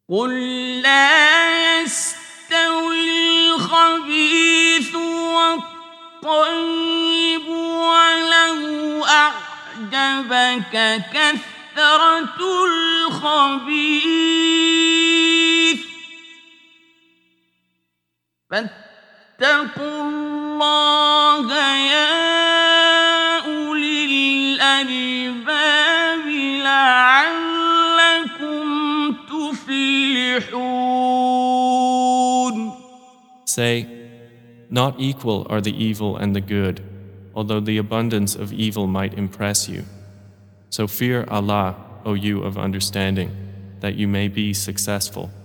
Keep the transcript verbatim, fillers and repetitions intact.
قل لا يستوي الخبيث والطيب ولو أعجبك كثرة الخبيث فاتقوا الله يا أولي الألباب لعلكم تفلحون. Say, not equal are the evil and the good, although the abundance of evil might impress you. So fear Allah, O you of understanding, that you may be successful.